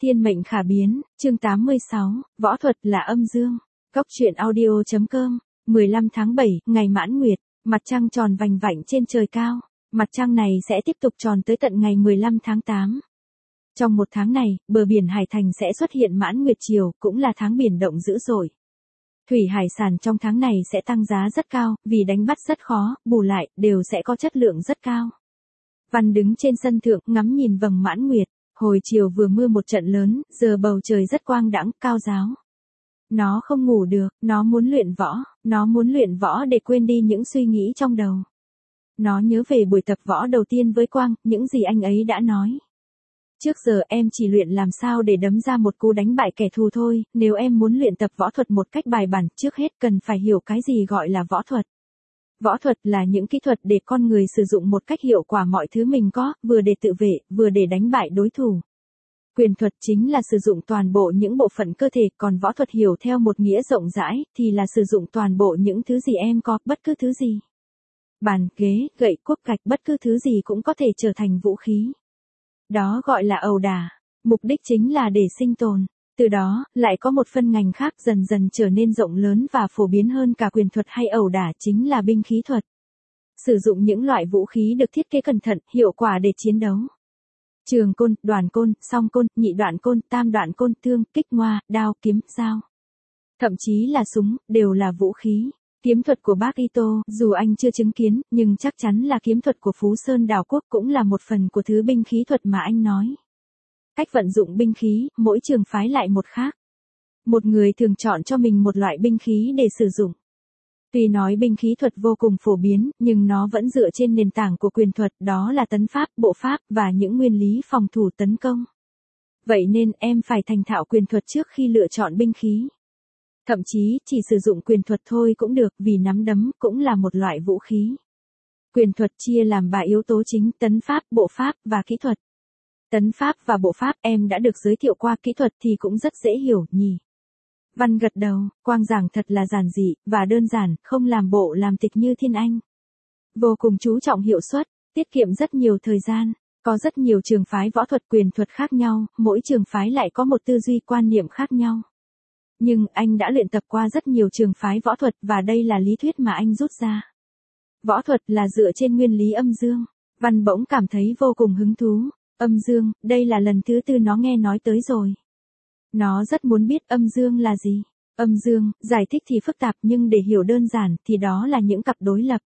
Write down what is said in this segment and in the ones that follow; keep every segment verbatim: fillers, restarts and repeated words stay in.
Thiên mệnh khả biến, chương tám mươi sáu, võ thuật là âm dương. Cốc truyện audio chấm com, mười lăm tháng bảy, ngày mãn nguyệt, mặt trăng tròn vành vạnh trên trời cao. Mặt trăng này sẽ tiếp tục tròn tới tận ngày mười lăm tháng tám. Trong một tháng này, bờ biển Hải Thành sẽ xuất hiện mãn nguyệt chiều, cũng là tháng biển động dữ dội. Thủy hải sản trong tháng này sẽ tăng giá rất cao, vì đánh bắt rất khó, bù lại, đều sẽ có chất lượng rất cao. Văn đứng trên sân thượng, ngắm nhìn vầng mãn nguyệt. Hồi chiều vừa mưa một trận lớn, giờ bầu trời rất quang đãng, cao ráo. Nó không ngủ được, nó muốn luyện võ, nó muốn luyện võ để quên đi những suy nghĩ trong đầu. Nó nhớ về buổi tập võ đầu tiên với Quang, những gì anh ấy đã nói. Trước giờ em chỉ luyện làm sao để đấm ra một cú đánh bại kẻ thù thôi, nếu em muốn luyện tập võ thuật một cách bài bản, trước hết cần phải hiểu cái gì gọi là võ thuật. Võ thuật là những kỹ thuật để con người sử dụng một cách hiệu quả mọi thứ mình có, vừa để tự vệ, vừa để đánh bại đối thủ. Quyền thuật chính là sử dụng toàn bộ những bộ phận cơ thể, còn võ thuật hiểu theo một nghĩa rộng rãi, thì là sử dụng toàn bộ những thứ gì em có, bất cứ thứ gì. Bàn, ghế, gậy, cuốc gạch, bất cứ thứ gì cũng có thể trở thành vũ khí. Đó gọi là ẩu đả. Mục đích chính là để sinh tồn. Từ đó, lại có một phân ngành khác dần dần trở nên rộng lớn và phổ biến hơn cả quyền thuật hay ẩu đả, chính là binh khí thuật. Sử dụng những loại vũ khí được thiết kế cẩn thận, hiệu quả để chiến đấu. Trường côn, đoàn côn, song côn, nhị đoạn côn, tam đoạn côn, thương, kích ngoa, đao, kiếm, dao. Thậm chí là súng, đều là vũ khí. Kiếm thuật của bác Ito, dù anh chưa chứng kiến, nhưng chắc chắn là kiếm thuật của Phú Sơn Đào Quốc cũng là một phần của thứ binh khí thuật mà anh nói. Cách vận dụng binh khí, mỗi trường phái lại một khác. Một người thường chọn cho mình một loại binh khí để sử dụng. Tuy nói binh khí thuật vô cùng phổ biến, nhưng nó vẫn dựa trên nền tảng của quyền thuật, đó là tấn pháp, bộ pháp, và những nguyên lý phòng thủ tấn công. Vậy nên em phải thành thạo quyền thuật trước khi lựa chọn binh khí. Thậm chí, chỉ sử dụng quyền thuật thôi cũng được, vì nắm đấm cũng là một loại vũ khí. Quyền thuật chia làm ba yếu tố chính: tấn pháp, bộ pháp, và kỹ thuật. Tấn pháp và bộ pháp em đã được giới thiệu qua, kỹ thuật thì cũng rất dễ hiểu nhỉ. Văn gật đầu, Quang giảng thật là giản dị, và đơn giản, không làm bộ làm tịch như Thiên Anh. Vô cùng chú trọng hiệu suất, tiết kiệm rất nhiều thời gian. Có rất nhiều trường phái võ thuật quyền thuật khác nhau, mỗi trường phái lại có một tư duy quan niệm khác nhau. Nhưng anh đã luyện tập qua rất nhiều trường phái võ thuật, và đây là lý thuyết mà anh rút ra. Võ thuật là dựa trên nguyên lý âm dương. Văn bỗng cảm thấy vô cùng hứng thú. Âm dương, đây là lần thứ tư nó nghe nói tới rồi. Nó rất muốn biết âm dương là gì. Âm dương, giải thích thì phức tạp, nhưng để hiểu đơn giản thì đó là những cặp đối lập.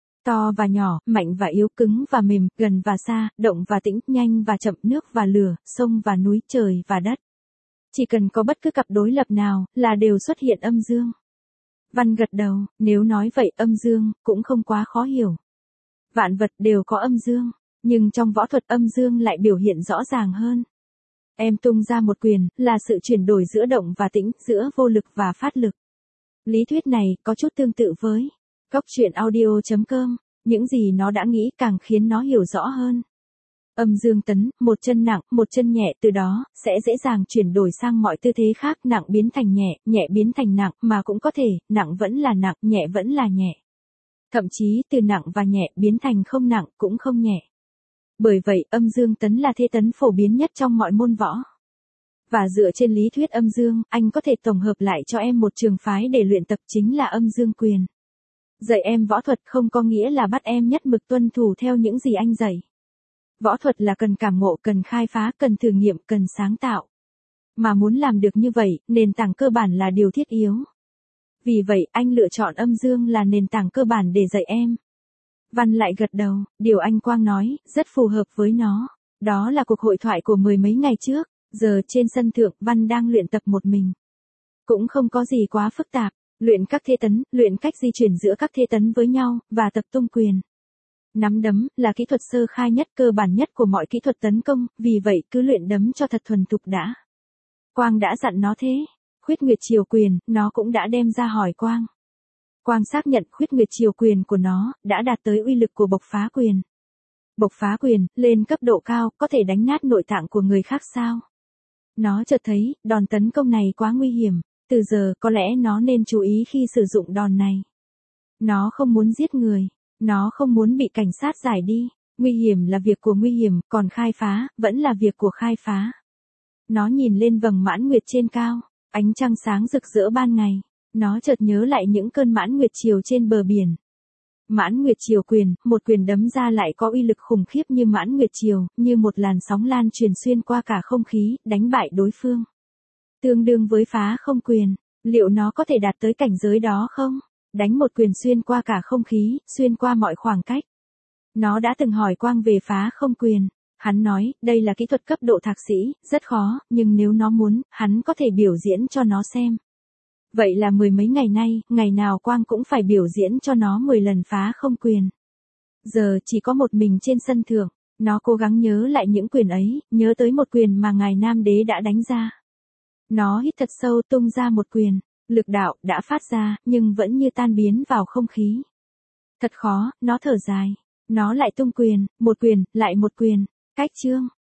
To và nhỏ, mạnh và yếu, cứng và mềm, gần và xa, động và tĩnh, nhanh và chậm, nước và lửa, sông và núi, trời và đất. Chỉ cần có bất cứ cặp đối lập nào, là đều xuất hiện âm dương. Văn gật đầu, nếu nói vậy âm dương, cũng không quá khó hiểu. Vạn vật đều có âm dương, nhưng trong võ thuật âm dương lại biểu hiện rõ ràng hơn. Em tung ra một quyền, là sự chuyển đổi giữa động và tĩnh, giữa vô lực và phát lực. Lý thuyết này có chút tương tự với cốc truyện audio chấm com, những gì nó đã nghĩ càng khiến nó hiểu rõ hơn. Âm dương tấn, một chân nặng, một chân nhẹ, từ đó, sẽ dễ dàng chuyển đổi sang mọi tư thế khác, nặng biến thành nhẹ, nhẹ biến thành nặng, mà cũng có thể, nặng vẫn là nặng, nhẹ vẫn là nhẹ. Thậm chí, từ nặng và nhẹ, biến thành không nặng, cũng không nhẹ. Bởi vậy, âm dương tấn là thế tấn phổ biến nhất trong mọi môn võ. Và dựa trên lý thuyết âm dương, anh có thể tổng hợp lại cho em một trường phái để luyện tập, chính là âm dương quyền. Dạy em võ thuật không có nghĩa là bắt em nhất mực tuân thủ theo những gì anh dạy. Võ thuật là cần cảm ngộ, cần khai phá, cần thử nghiệm, cần sáng tạo. Mà muốn làm được như vậy, nền tảng cơ bản là điều thiết yếu. Vì vậy, anh lựa chọn âm dương là nền tảng cơ bản để dạy em. Văn lại gật đầu, điều anh Quang nói, rất phù hợp với nó. Đó là cuộc hội thoại của mười mấy ngày trước, giờ trên sân thượng, Văn đang luyện tập một mình. Cũng không có gì quá phức tạp, luyện các thế tấn, luyện cách di chuyển giữa các thế tấn với nhau, và tập tung quyền. Nắm đấm, là kỹ thuật sơ khai nhất, cơ bản nhất của mọi kỹ thuật tấn công, vì vậy cứ luyện đấm cho thật thuần thục đã. Quang đã dặn nó thế. Khuyết Nguyệt Triều Quyền, nó cũng đã đem ra hỏi Quang. Quang xác nhận Khuyết Nguyệt Triều Quyền của nó, đã đạt tới uy lực của Bộc Phá Quyền. Bộc Phá Quyền, lên cấp độ cao, có thể đánh nát nội tạng của người khác sao? Nó chợt thấy, đòn tấn công này quá nguy hiểm, từ giờ có lẽ nó nên chú ý khi sử dụng đòn này. Nó không muốn giết người. Nó không muốn bị cảnh sát giải đi. Nguy hiểm là việc của nguy hiểm, còn khai phá, vẫn là việc của khai phá. Nó nhìn lên vầng mãn nguyệt trên cao, ánh trăng sáng rực rỡ ban ngày. Nó chợt nhớ lại những cơn mãn nguyệt chiều trên bờ biển. Mãn nguyệt chiều quyền, một quyền đấm ra lại có uy lực khủng khiếp như mãn nguyệt chiều, như một làn sóng lan truyền xuyên qua cả không khí, đánh bại đối phương. Tương đương với phá không quyền, liệu nó có thể đạt tới cảnh giới đó không? Đánh một quyền xuyên qua cả không khí, xuyên qua mọi khoảng cách. Nó đã từng hỏi Quang về phá không quyền. Hắn nói, đây là kỹ thuật cấp độ thạc sĩ, rất khó, nhưng nếu nó muốn, hắn có thể biểu diễn cho nó xem. Vậy là mười mấy ngày nay, ngày nào Quang cũng phải biểu diễn cho nó mười lần phá không quyền. Giờ chỉ có một mình trên sân thượng, nó cố gắng nhớ lại những quyền ấy, nhớ tới một quyền mà ngài Nam Đế đã đánh ra. Nó hít thật sâu tung ra một quyền, lực đạo đã phát ra, nhưng vẫn như tan biến vào không khí. Thật khó, nó thở dài. Nó lại tung quyền, một quyền, lại một quyền. Cách chương